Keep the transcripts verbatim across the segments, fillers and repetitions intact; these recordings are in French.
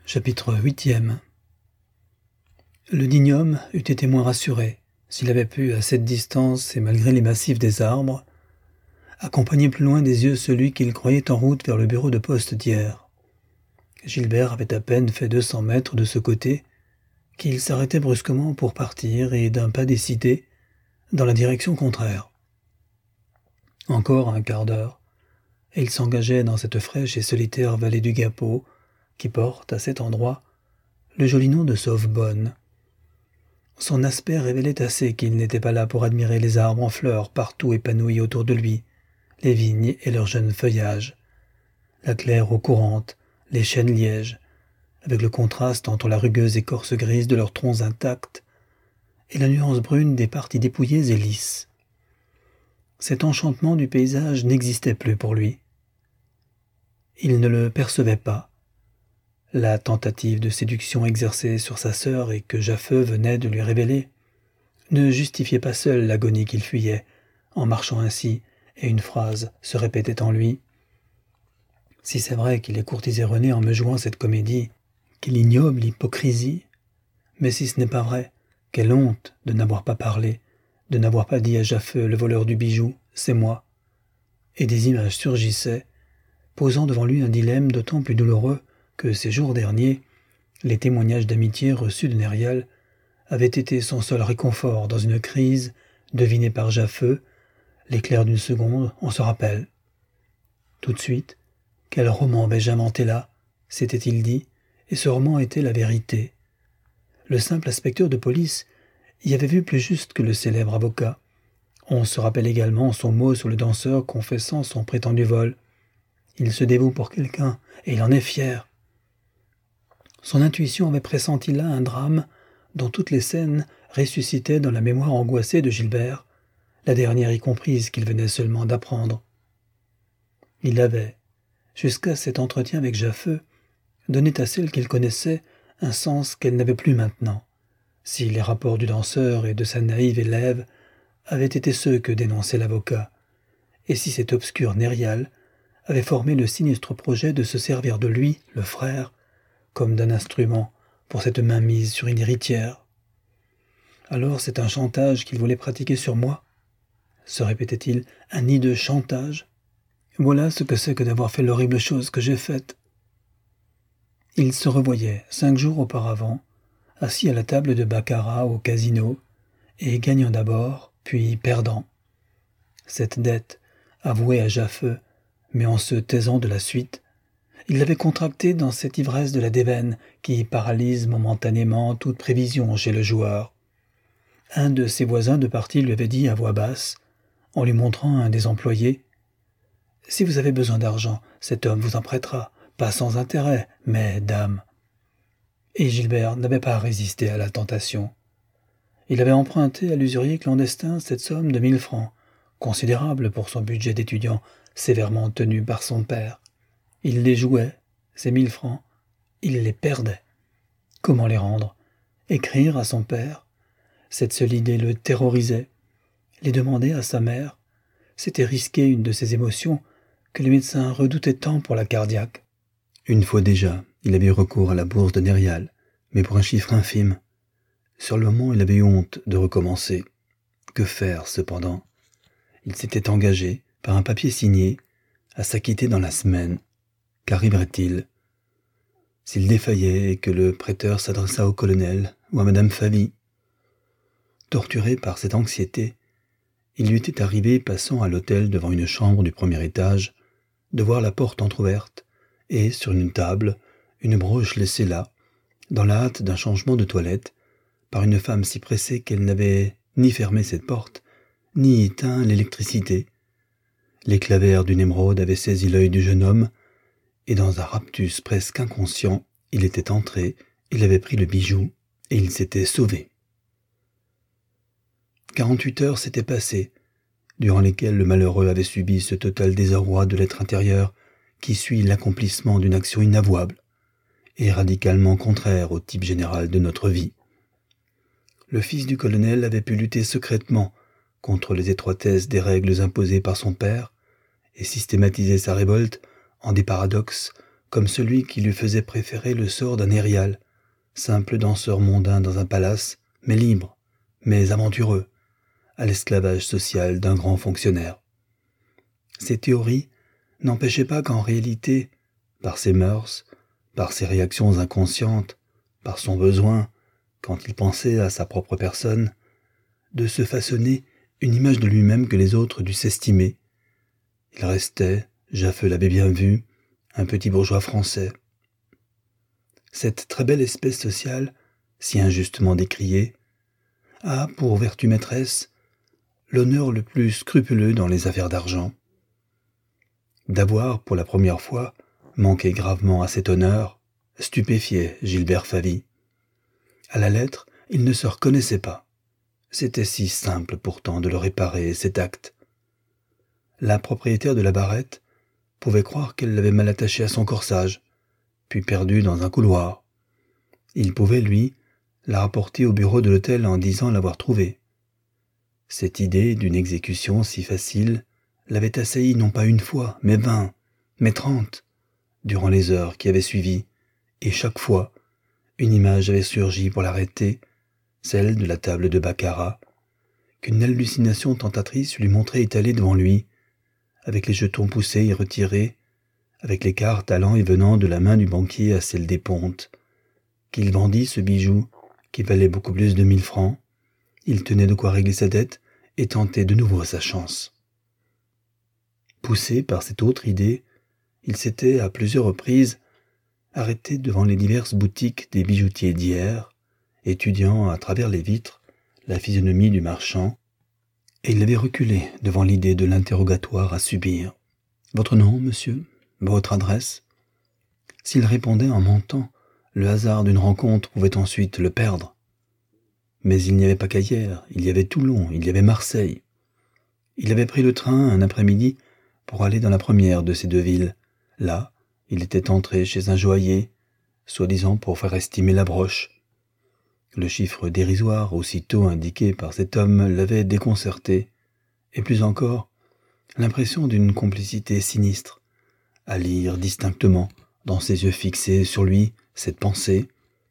Chapitre huitième. Le digne homme eût été moins rassuré s'il avait pu, à cette distance et malgré les massifs des arbres, accompagner plus loin des yeux celui qu'il croyait en route vers le bureau de poste d'hier. Gilbert avait à peine fait deux cents mètres de ce côté qu'il s'arrêtait brusquement pour partir et, d'un pas décidé, dans la direction contraire. Encore un quart d'heure, et il s'engageait dans cette fraîche et solitaire vallée du Gapeau, qui porte, à cet endroit, le joli nom de Sauvebonne. Son aspect révélait assez qu'il n'était pas là pour admirer les arbres en fleurs partout épanouis autour de lui, les vignes et leurs jeunes feuillages, la claire eau courante, les chênes lièges, avec le contraste entre la rugueuse écorce grise de leurs troncs intacts et la nuance brune des parties dépouillées et lisses. Cet enchantement du paysage n'existait plus pour lui. Il ne le percevait pas. La tentative de séduction exercée sur sa sœur et que Jaffeux venait de lui révéler ne justifiait pas seule l'agonie qu'il fuyait, en marchant ainsi, et une phrase se répétait en lui. « Si c'est vrai qu'il ait courtisé René en me jouant cette comédie, quelle ignoble hypocrisie! Mais si ce n'est pas vrai, quelle honte de n'avoir pas parlé, de n'avoir pas dit à Jaffeux, le voleur du bijou, c'est moi. » Et des images surgissaient, posant devant lui un dilemme d'autant plus douloureux que ces jours derniers, les témoignages d'amitié reçus de Nérial avaient été son seul réconfort dans une crise devinée par Jaffeux, l'éclair d'une seconde, on se rappelle. Tout de suite, quel roman vais-je inventer là, s'était-il dit, et ce roman était la vérité. Le simple inspecteur de police y avait vu plus juste que le célèbre avocat. On se rappelle également son mot sur le danseur confessant son prétendu vol. Il se dévoue pour quelqu'un, et il en est fier. Son intuition avait pressenti là un drame dont toutes les scènes ressuscitaient dans la mémoire angoissée de Gilbert, la dernière y comprise qu'il venait seulement d'apprendre. Il avait, jusqu'à cet entretien avec Jaffeux, donné à celle qu'il connaissait un sens qu'elle n'avait plus maintenant, si les rapports du danseur et de sa naïve élève avaient été ceux que dénonçait l'avocat, et si cet obscur Nérial avait formé le sinistre projet de se servir de lui, le frère, comme d'un instrument pour cette main mise sur une héritière. Alors c'est un chantage qu'il voulait pratiquer sur moi, se répétait-il, un hideux chantage. Voilà ce que c'est que d'avoir fait l'horrible chose que j'ai faite. Il se revoyait, cinq jours auparavant, assis à la table de baccarat au casino, et gagnant d'abord, puis perdant. Cette dette, avouée à Jaffeux, mais en se taisant de la suite, il l'avait contractée dans cette ivresse de la déveine qui paralyse momentanément toute prévision chez le joueur. Un de ses voisins de partie lui avait dit à voix basse, en lui montrant un des employés, « Si vous avez besoin d'argent, cet homme vous en prêtera, pas sans intérêt, mais dame. » Et Gilbert n'avait pas résisté à la tentation. Il avait emprunté à l'usurier clandestin cette somme de mille francs, considérable pour son budget d'étudiant, sévèrement tenu par son père. Il les jouait, ces mille francs, il les perdait. Comment les rendre? Écrire à son père? Cette seule idée le terrorisait. Les demander à sa mère? C'était risquer une de ces émotions que les médecins redoutaient tant pour la cardiaque. Une fois déjà, il avait eu recours à la bourse de Nérial, mais pour un chiffre infime. Sur le moment, il avait eu honte de recommencer. Que faire, cependant? Il s'était engagé, par un papier signé, à s'acquitter dans la semaine. Qu'arriverait-il s'il défaillait et que le prêteur s'adressa au colonel ou à madame Favy? Torturé par cette anxiété, il lui était arrivé, passant à l'hôtel devant une chambre du premier étage, de voir la porte entr'ouverte et, sur une table, une broche laissée là, dans la hâte d'un changement de toilette, par une femme si pressée qu'elle n'avait ni fermé cette porte, ni éteint l'électricité. L'éclat vert d'une émeraude avait saisi l'œil du jeune homme, et dans un raptus presque inconscient, il était entré, il avait pris le bijou, et il s'était sauvé. Quarante-huit heures s'étaient passées, durant lesquelles le malheureux avait subi ce total désarroi de l'être intérieur qui suit l'accomplissement d'une action inavouable et radicalement contraire au type général de notre vie. Le fils du colonel avait pu lutter secrètement contre les étroitesses des règles imposées par son père et systématiser sa révolte en des paradoxes comme celui qui lui faisait préférer le sort d'un Érial, simple danseur mondain dans un palace, mais libre, mais aventureux, à l'esclavage social d'un grand fonctionnaire. Ces théories n'empêchaient pas qu'en réalité, par ses mœurs, par ses réactions inconscientes, par son besoin, quand il pensait à sa propre personne, de se façonner une image de lui-même que les autres dussent estimer. Il restait, Jaffeux l'avait bien vu, un petit bourgeois français. Cette très belle espèce sociale, si injustement décriée, a pour vertu maîtresse l'honneur le plus scrupuleux dans les affaires d'argent. D'avoir, pour la première fois, manqué gravement à cet honneur, stupéfiait Gilbert Favy. À la lettre, il ne se reconnaissait pas. C'était si simple pourtant de le réparer, cet acte. La propriétaire de la barrette pouvait croire qu'elle l'avait mal attaché à son corsage, puis perdu dans un couloir. Il pouvait, lui, la rapporter au bureau de l'hôtel en disant l'avoir trouvée. Cette idée d'une exécution si facile l'avait assailli non pas une fois, mais vingt, mais trente, durant les heures qui avaient suivi, et chaque fois, une image avait surgi pour l'arrêter, celle de la table de baccarat, qu'une hallucination tentatrice lui montrait étalée devant lui, avec les jetons poussés et retirés, avec les cartes allant et venant de la main du banquier à celle des pontes, qu'il vendit ce bijou qui valait beaucoup plus de mille francs, il tenait de quoi régler sa dette et tentait de nouveau sa chance. Poussé par cette autre idée, il s'était, à plusieurs reprises, arrêté devant les diverses boutiques des bijoutiers d'hier, étudiant à travers les vitres la physionomie du marchand, et il avait reculé devant l'idée de l'interrogatoire à subir. « Votre nom, monsieur ? Votre adresse ?» S'il répondait en mentant, le hasard d'une rencontre pouvait ensuite le perdre. Mais il n'y avait pas qu'ailleurs, il y avait Toulon, il y avait Marseille. Il avait pris le train un après-midi pour aller dans la première de ces deux villes. Là, il était entré chez un joaillier, soi-disant pour faire estimer la broche. Le chiffre dérisoire, aussitôt indiqué par cet homme, l'avait déconcerté, et plus encore, l'impression d'une complicité sinistre, à lire distinctement, dans ses yeux fixés sur lui, cette pensée.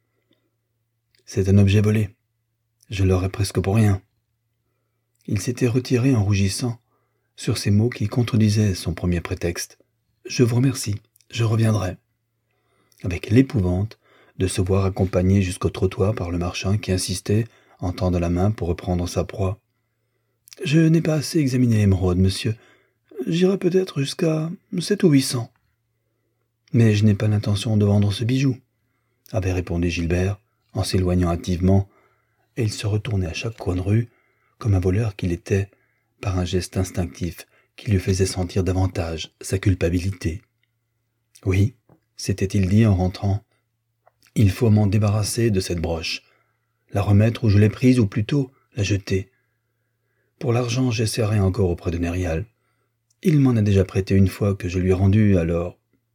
C'est un objet volé. Je l'aurais presque pour rien. Il s'était retiré en rougissant, sur ces mots qui contredisaient son premier prétexte. Je vous remercie, je reviendrai. Avec l'épouvante de se voir accompagné jusqu'au trottoir par le marchand qui insistait, en tendant la main pour reprendre sa proie. « Je n'ai pas assez examiné l'émeraude, monsieur. J'irai peut-être jusqu'à sept ou huit cents. »« Mais je n'ai pas l'intention de vendre ce bijou, » avait répondu Gilbert, en s'éloignant hâtivement, et il se retournait à chaque coin de rue, comme un voleur qu'il était, par un geste instinctif qui lui faisait sentir davantage sa culpabilité. « Oui, » s'était-il dit en rentrant, « il faut m'en débarrasser de cette broche, la remettre où je l'ai prise ou plutôt la jeter. Pour l'argent, j'essaierai encore auprès de Nérial. Il m'en a déjà prêté une fois que je lui ai rendu, alors... »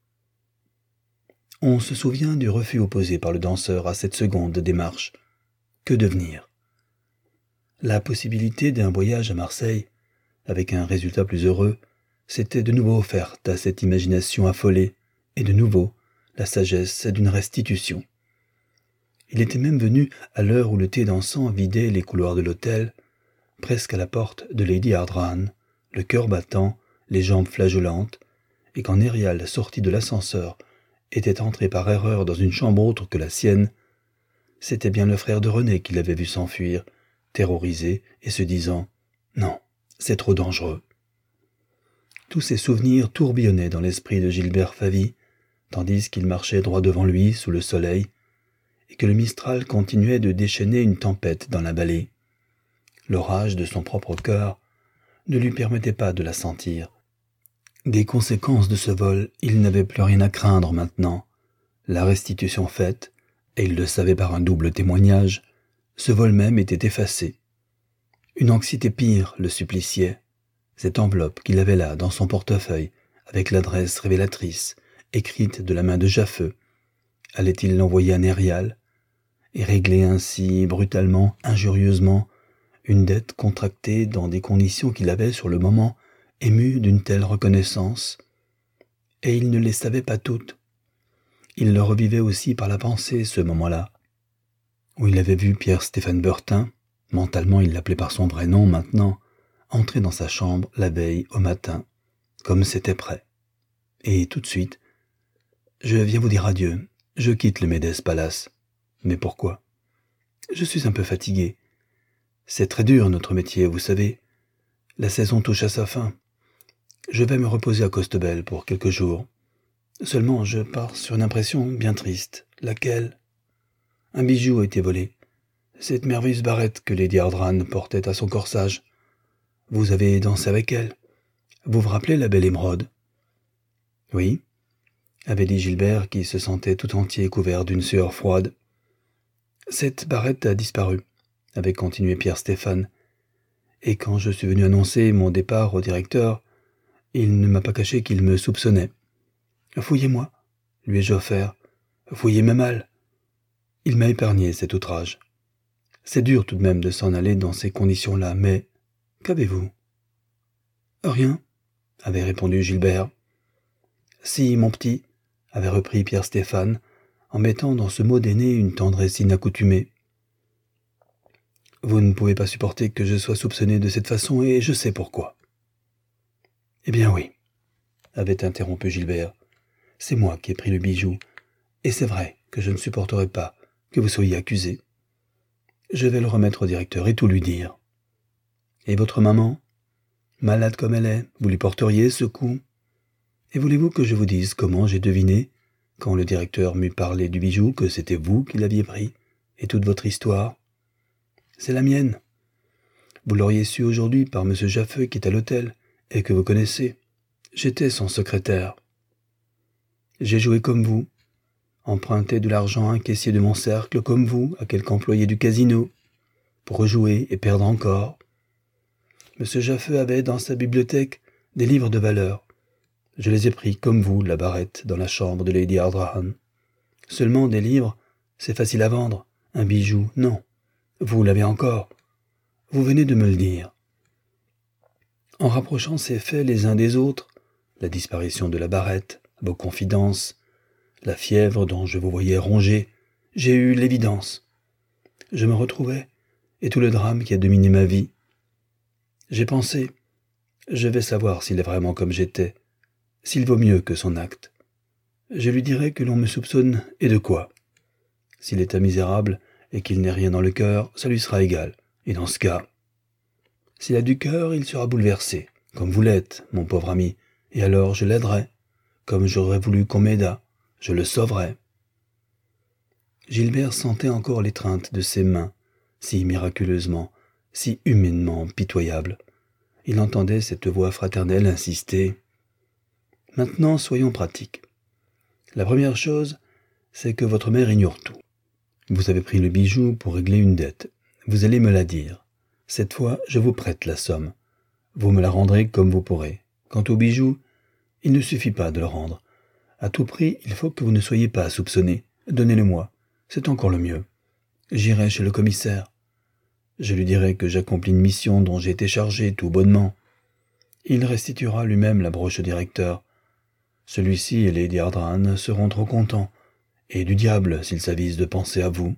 On se souvient du refus opposé par le danseur à cette seconde démarche. Que devenir ? La possibilité d'un voyage à Marseille, avec un résultat plus heureux, s'était de nouveau offerte à cette imagination affolée, et de nouveau la sagesse d'une restitution. Il était même venu à l'heure où le thé dansant vidait les couloirs de l'hôtel, presque à la porte de Lady Ardran, le cœur battant, les jambes flageolantes, et quand Nérial, sorti de l'ascenseur, était entré par erreur dans une chambre autre que la sienne, c'était bien le frère de René qui l'avait vu s'enfuir, terrorisé et se disant « Non, c'est trop dangereux ». Tous ces souvenirs tourbillonnaient dans l'esprit de Gilbert Favy, tandis qu'il marchait droit devant lui sous le soleil, et que le Mistral continuait de déchaîner une tempête dans la vallée. L'orage de son propre cœur ne lui permettait pas de la sentir. Des conséquences de ce vol, il n'avait plus rien à craindre maintenant. La restitution faite, et il le savait par un double témoignage, ce vol même était effacé. Une anxiété pire le suppliciait. Cette enveloppe qu'il avait là, dans son portefeuille, avec l'adresse révélatrice, écrite de la main de Jaffeux, allait-il l'envoyer à Nérial, et régler ainsi, brutalement, injurieusement, une dette contractée dans des conditions qu'il avait, sur le moment, ému d'une telle reconnaissance? Et il ne les savait pas toutes. Il le revivait aussi par la pensée, ce moment-là, où il avait vu Pierre-Stéphane Bertin, mentalement il l'appelait par son vrai nom maintenant, entrer dans sa chambre la veille au matin, comme c'était prêt. Et tout de suite, « Je viens vous dire adieu, je quitte le Médès Palace. » Mais pourquoi ? Je suis un peu fatigué. C'est très dur notre métier, vous savez. La saison touche à sa fin. Je vais me reposer à Costebelle pour quelques jours. Seulement, je pars sur une impression bien triste. Laquelle ? Un bijou a été volé. Cette merveilleuse barrette que Lady Ardran portait à son corsage. Vous avez dansé avec elle. Vous vous rappelez la belle émeraude ? Oui, avait dit Gilbert qui se sentait tout entier couvert d'une sueur froide. Cette barrette a disparu, avait continué Pierre-Stéphane. Et quand je suis venu annoncer mon départ au directeur, il ne m'a pas caché qu'il me soupçonnait. Fouillez-moi, lui ai-je offert. Fouillez ma malle. Il m'a épargné cet outrage. C'est dur tout de même de s'en aller dans ces conditions-là, mais qu'avez-vous ? Rien, avait répondu Gilbert. Si, mon petit, avait repris Pierre-Stéphane, en mettant dans ce mot d'aîné une tendresse inaccoutumée. Vous ne pouvez pas supporter que je sois soupçonné de cette façon, et je sais pourquoi. Eh bien oui, avait interrompu Gilbert. C'est moi qui ai pris le bijou, et c'est vrai que je ne supporterai pas que vous soyez accusé. Je vais le remettre au directeur et tout lui dire. Et votre maman ? Malade comme elle est, vous lui porteriez ce coup ? Et voulez-vous que je vous dise comment j'ai deviné, quand le directeur m'eut parlé du bijou, que c'était vous qui l'aviez pris, et toute votre histoire ? C'est la mienne. Vous l'auriez su aujourd'hui par M. Jaffeux qui est à l'hôtel, et que vous connaissez. J'étais son secrétaire. J'ai joué comme vous, emprunté de l'argent à un caissier de mon cercle comme vous, à quelque employé du casino, pour rejouer et perdre encore. M. Jaffeux avait dans sa bibliothèque des livres de valeur. Je les ai pris comme vous, la barrette, dans la chambre de Lady Ardran. Seulement des livres, c'est facile à vendre. Un bijou, non. Vous l'avez encore. Vous venez de me le dire. En rapprochant ces faits les uns des autres, la disparition de la barrette, vos confidences, la fièvre dont je vous voyais ronger, j'ai eu l'évidence. Je me retrouvais, et tout le drame qui a dominé ma vie. J'ai pensé, je vais savoir s'il est vraiment comme j'étais, s'il vaut mieux que son acte. Je lui dirai que l'on me soupçonne, et de quoi ? S'il est un misérable et qu'il n'ait rien dans le cœur, ça lui sera égal, et dans ce cas, s'il a du cœur, il sera bouleversé, comme vous l'êtes, mon pauvre ami, et alors je l'aiderai, comme j'aurais voulu qu'on m'aidât, je le sauverai. Gilbert sentait encore l'étreinte de ses mains, si miraculeusement, si humainement pitoyable. Il entendait cette voix fraternelle insister. Maintenant, soyons pratiques. La première chose, c'est que votre mère ignore tout. Vous avez pris le bijou pour régler une dette. Vous allez me la dire. Cette fois, je vous prête la somme. Vous me la rendrez comme vous pourrez. Quant au bijou, il ne suffit pas de le rendre. À tout prix, il faut que vous ne soyez pas soupçonné. Donnez-le-moi. C'est encore le mieux. J'irai chez le commissaire. Je lui dirai que j'accomplis une mission dont j'ai été chargé tout bonnement. Il restituera lui-même la broche au directeur. Celui-ci et Lady Ardran seront trop contents, et du diable s'il s'avise de penser à vous.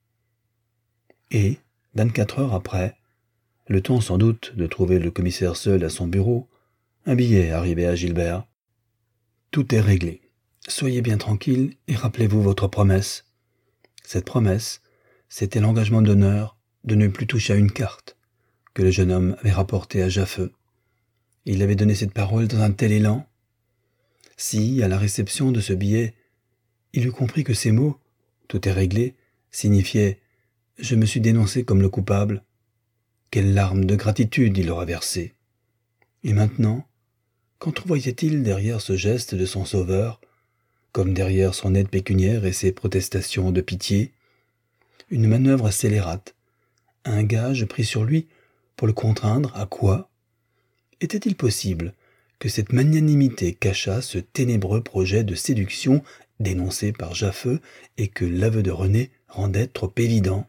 Et, vingt-quatre heures après, le temps sans doute de trouver le commissaire seul à son bureau, un billet arrivait à Gilbert. Tout est réglé. Soyez bien tranquille et rappelez-vous votre promesse. Cette promesse, c'était l'engagement d'honneur de ne plus toucher à une carte que le jeune homme avait rapportée à Jaffeux. Il avait donné cette parole dans un tel élan. Si, à la réception de ce billet, il eût compris que ces mots, tout est réglé, signifiaient « je me suis dénoncé comme le coupable », quelles larmes de gratitude il aurait versées. Et maintenant, qu'entrevoyait-il derrière ce geste de son sauveur, comme derrière son aide pécuniaire et ses protestations de pitié? Une manœuvre scélérate, un gage pris sur lui pour le contraindre à quoi? Était-il possible que cette magnanimité cachât ce ténébreux projet de séduction dénoncé par Jaffeux et que l'aveu de René rendait trop évident?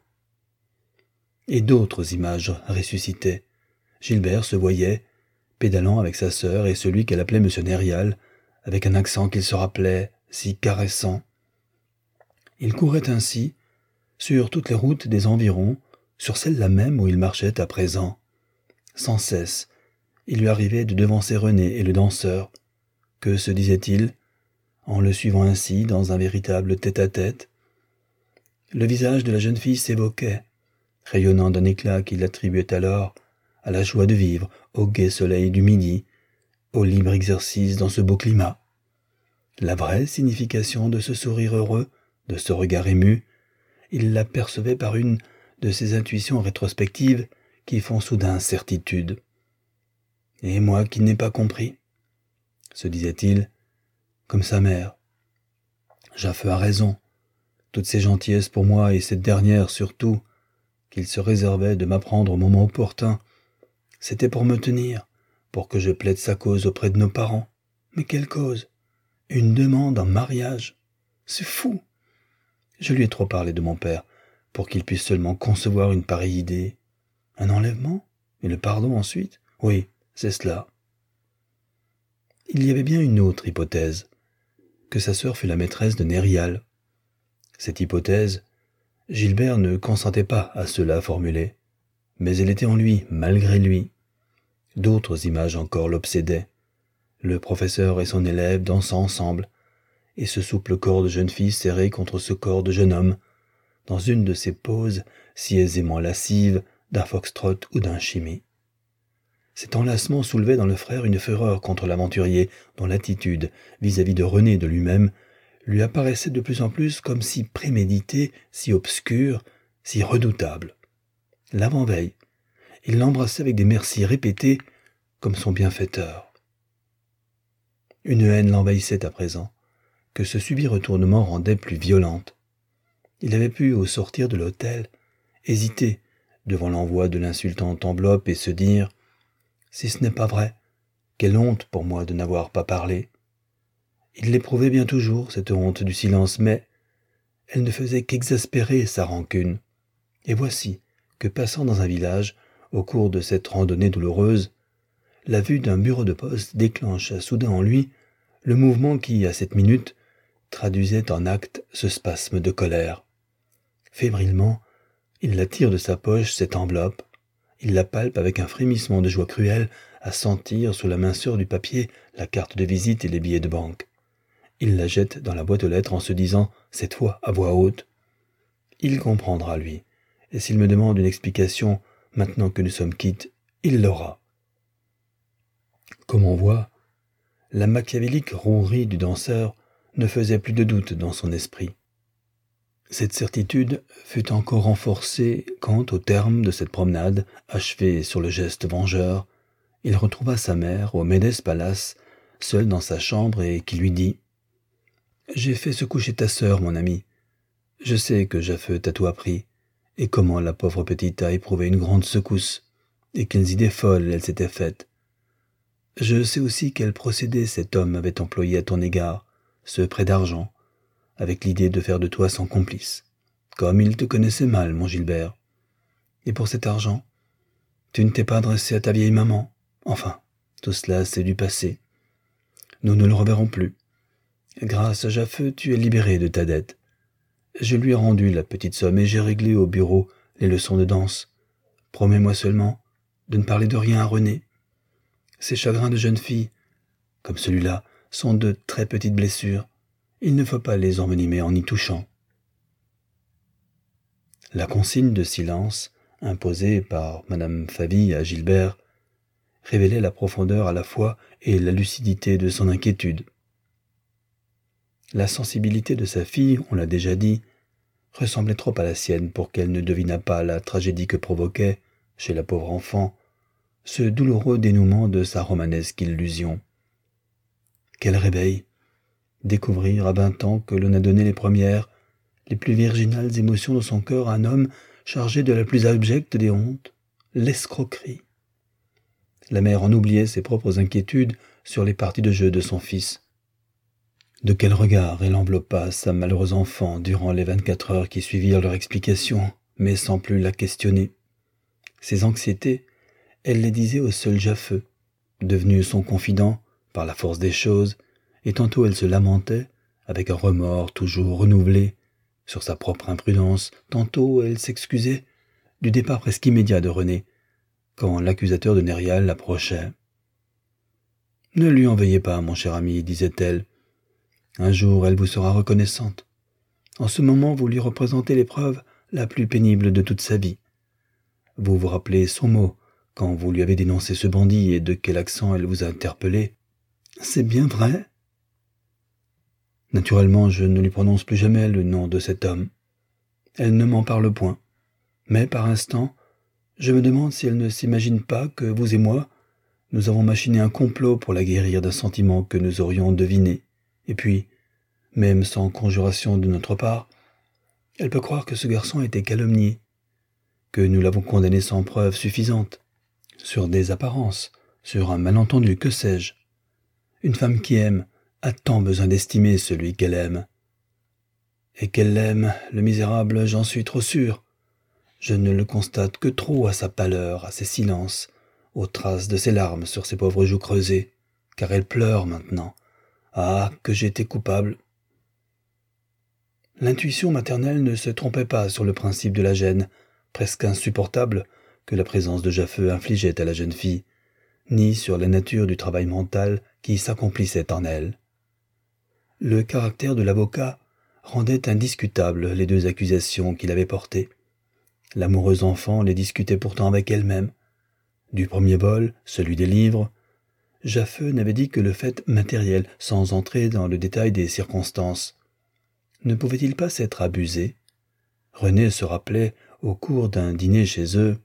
Et d'autres images ressuscitaient. Gilbert se voyait, pédalant avec sa sœur et celui qu'elle appelait M. Nérial, avec un accent qu'il se rappelait, si caressant. Il courait ainsi, sur toutes les routes des environs, sur celle-là même où il marchait à présent. Sans cesse, il lui arrivait de devancer René et le danseur. Que se disait-il, en le suivant ainsi dans un véritable tête-à-tête? Le visage de la jeune fille s'évoquait, rayonnant d'un éclat qu'il attribuait alors à la joie de vivre, au gai soleil du midi, au libre exercice dans ce beau climat. La vraie signification de ce sourire heureux, de ce regard ému, il l'apercevait par une de ces intuitions rétrospectives qui font soudain certitude. « Et moi qui n'ai pas compris ?» se disait-il, comme sa mère. « Jaffeux a raison, toutes ces gentillesses pour moi et cette dernière surtout, qu'il se réservait de m'apprendre au moment opportun, c'était pour me tenir, pour que je plaide sa cause auprès de nos parents. Mais quelle cause? Une demande en mariage? C'est fou! Je lui ai trop parlé de mon père, pour qu'il puisse seulement concevoir une pareille idée. Un enlèvement? Et le pardon ensuite? Oui, c'est cela. » Il y avait bien une autre hypothèse, que sa sœur fût la maîtresse de Nérial. Cette hypothèse, Gilbert ne consentait pas à cela formuler, mais elle était en lui, malgré lui. D'autres images encore l'obsédaient. Le professeur et son élève dansant ensemble, et ce souple corps de jeune fille serré contre ce corps de jeune homme, dans une de ces poses si aisément lascives d'un foxtrot ou d'un chimie. Cet enlacement soulevait dans le frère une fureur contre l'aventurier, dont l'attitude, vis-à-vis de René de lui-même, lui apparaissait de plus en plus comme si préméditée, si obscure, si redoutable. L'avant-veille, il l'embrassait avec des merci répétés comme son bienfaiteur. Une haine l'envahissait à présent, que ce subit retournement rendait plus violente. Il avait pu, au sortir de l'hôtel, hésiter devant l'envoi de l'insultante enveloppe et se dire « Si ce n'est pas vrai, quelle honte pour moi de n'avoir pas parlé !» Il l'éprouvait bien toujours, cette honte du silence, mais elle ne faisait qu'exaspérer sa rancune. Et voici que, passant dans un village, au cours de cette randonnée douloureuse, la vue d'un bureau de poste déclencha soudain en lui le mouvement qui, à cette minute, traduisait en acte ce spasme de colère. Fébrilement, il la tire de sa poche, cette enveloppe. Il la palpe avec un frémissement de joie cruelle à sentir sous la minceur du papier la carte de visite et les billets de banque. Il la jette dans la boîte aux lettres en se disant, cette fois à voix haute, « Il comprendra, lui, et s'il me demande une explication, maintenant que nous sommes quittes, il l'aura. » Comme on voit, la machiavélique rouerie du danseur ne faisait plus de doute dans son esprit. Cette certitude fut encore renforcée quand, au terme de cette promenade, achevée sur le geste vengeur, il retrouva sa mère au Médès Palace, seul dans sa chambre, et qui lui dit « J'ai fait se coucher ta sœur, mon ami. Je sais que Jaffeux t'a tout appris, et comment la pauvre petite a éprouvé une grande secousse, et quelles idées folles elle s'était faites. Je sais aussi quel procédé cet homme avait employé à ton égard, ce prêt d'argent, avec l'idée de faire de toi son complice, comme il te connaissait mal, mon Gilbert. Et pour cet argent, tu ne t'es pas adressé à ta vieille maman. Enfin, tout cela, c'est du passé. Nous ne le reverrons plus. Grâce à Jaffeux, tu es libéré de ta dette. Je lui ai rendu la petite somme et j'ai réglé au bureau les leçons de danse. Promets-moi seulement de ne parler de rien à René. Ces chagrins de jeune fille, comme celui-là, sont de très petites blessures. Il ne faut pas les envenimer en y touchant. » La consigne de silence, imposée par madame Favy à Gilbert, révélait la profondeur à la fois et la lucidité de son inquiétude. La sensibilité de sa fille, on l'a déjà dit, ressemblait trop à la sienne pour qu'elle ne devinât pas la tragédie que provoquait, chez la pauvre enfant, ce douloureux dénouement de sa romanesque illusion. Quel réveil! Découvrir à vingt ans que l'on a donné les premières, les plus virginales émotions de son cœur à un homme chargé de la plus abjecte des hontes, l'escroquerie. La mère en oubliait ses propres inquiétudes sur les parties de jeu de son fils. De quel regard elle enveloppa sa malheureuse enfant durant les vingt-quatre heures qui suivirent leur explication, mais sans plus la questionner. Ses anxiétés, elle les disait au seul Jaffeux, devenu son confident par la force des choses, et tantôt elle se lamentait, avec un remords toujours renouvelé, sur sa propre imprudence, tantôt elle s'excusait du départ presque immédiat de René, quand l'accusateur de Nérial l'approchait. « Ne lui en veuillez pas, mon cher ami, disait-elle. Un jour, elle vous sera reconnaissante. En ce moment, vous lui représentez l'épreuve la plus pénible de toute sa vie. Vous vous rappelez son mot, quand vous lui avez dénoncé ce bandit et de quel accent elle vous a interpellé. C'est bien vrai. Naturellement, je ne lui prononce plus jamais le nom de cet homme. Elle ne m'en parle point. Mais par instant, je me demande si elle ne s'imagine pas que vous et moi, nous avons machiné un complot pour la guérir d'un sentiment que nous aurions deviné. Et puis, même sans conjuration de notre part, elle peut croire que ce garçon a été calomnié, que nous l'avons condamné sans preuve suffisante, sur des apparences, sur un malentendu, que sais-je. Une femme qui aime a tant besoin d'estimer celui qu'elle aime. Et qu'elle l'aime, le misérable, j'en suis trop sûr. Je ne le constate que trop à sa pâleur, à ses silences, aux traces de ses larmes sur ses pauvres joues creusées, car elle pleure maintenant. Ah, que j'ai été coupable. L'intuition maternelle ne se trompait pas sur le principe de la gêne, presque insupportable, que la présence de Jaffeux infligeait à la jeune fille, ni sur la nature du travail mental qui s'accomplissait en elle. Le caractère de l'avocat rendait indiscutables les deux accusations qu'il avait portées. L'amoureuse enfant les discutait pourtant avec elle-même. Du premier vol, celui des livres, Jaffeux n'avait dit que le fait matériel, sans entrer dans le détail des circonstances. Ne pouvait-il pas s'être abusé? René se rappelait, au cours d'un dîner chez eux,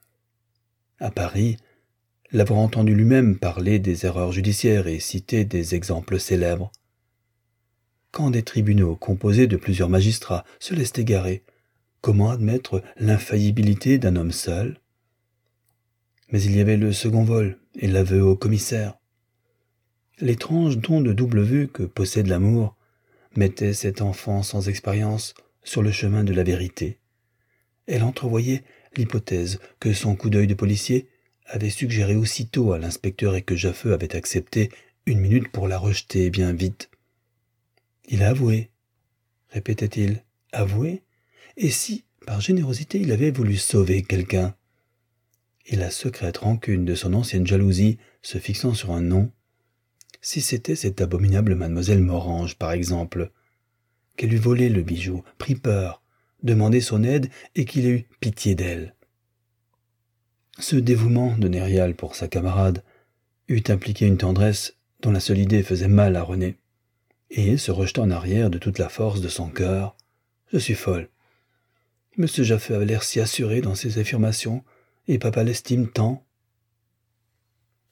à Paris, l'avoir entendu lui-même parler des erreurs judiciaires et citer des exemples célèbres. Quand des tribunaux composés de plusieurs magistrats se laissent égarer, comment admettre l'infaillibilité d'un homme seul? Mais il y avait le second vol et l'aveu au commissaire. L'étrange don de double vue que possède l'amour mettait cet enfant sans expérience sur le chemin de la vérité. Elle entrevoyait l'hypothèse que son coup d'œil de policier avait suggéré aussitôt à l'inspecteur et que Jaffeux avait accepté une minute pour la rejeter bien vite. « Il a avoué, » répétait-il. « Avoué? Et si, par générosité, il avait voulu sauver quelqu'un ?» Et la secrète rancune de son ancienne jalousie se fixant sur un nom. Si c'était cette abominable mademoiselle Morange, par exemple, qu'elle eût volé le bijou, pris peur, demandé son aide et qu'il ait eu pitié d'elle. Ce dévouement de Nérial pour sa camarade eût impliqué une tendresse dont la seule idée faisait mal à René, et, se rejetant en arrière de toute la force de son cœur, « Je suis folle. Monsieur Jaffeux avait l'air si assuré dans ses affirmations, et papa l'estime tant. »